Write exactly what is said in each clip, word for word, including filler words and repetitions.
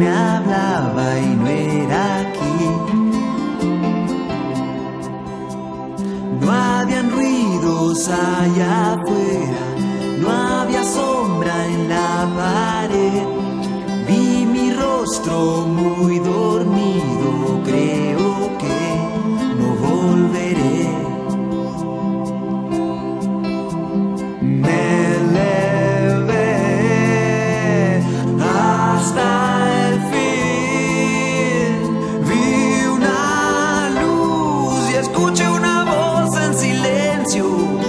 me hablaba y no era aquí. No habían ruidos allá afuera, no había sombra en la pared. Vi mi rostro muy dormido, creo que no volveré. Me elevé hasta el fin, vi una luz y escuché una voz en silencio.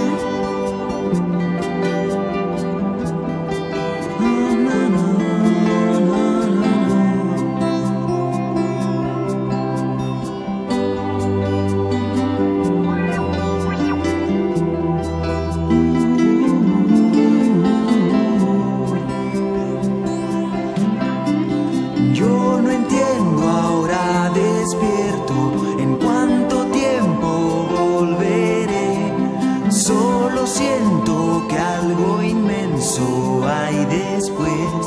Yo no entiendo ahora despierto en cuánto tiempo volveré. Solo siento que algo inmenso hay después.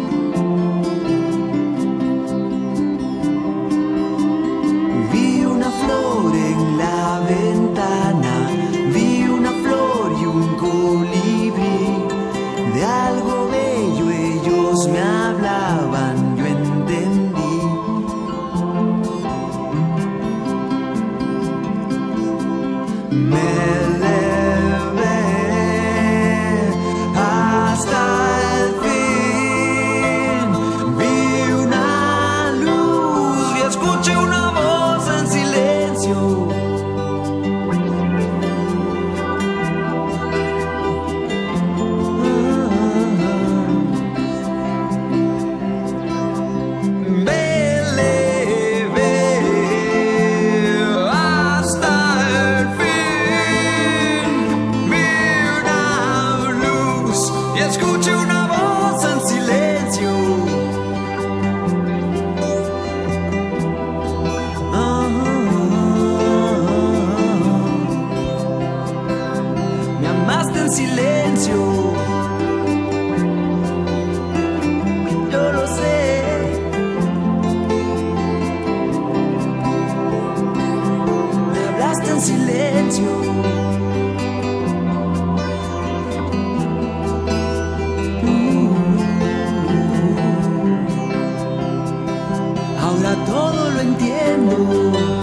Vi una flor en la ventana, vi una flor y un colibrí. De algo bello ellos me hablaban, yo entendí. Me elevé hasta el fin, vi una luz y escuché una voz en silencio. Me elevé hasta el fin, vi una luz y escuché una voz en silencio. Me amaste en silencio. Yo lo sé. Me hablaste en silencio. Ahora todo lo entiendo.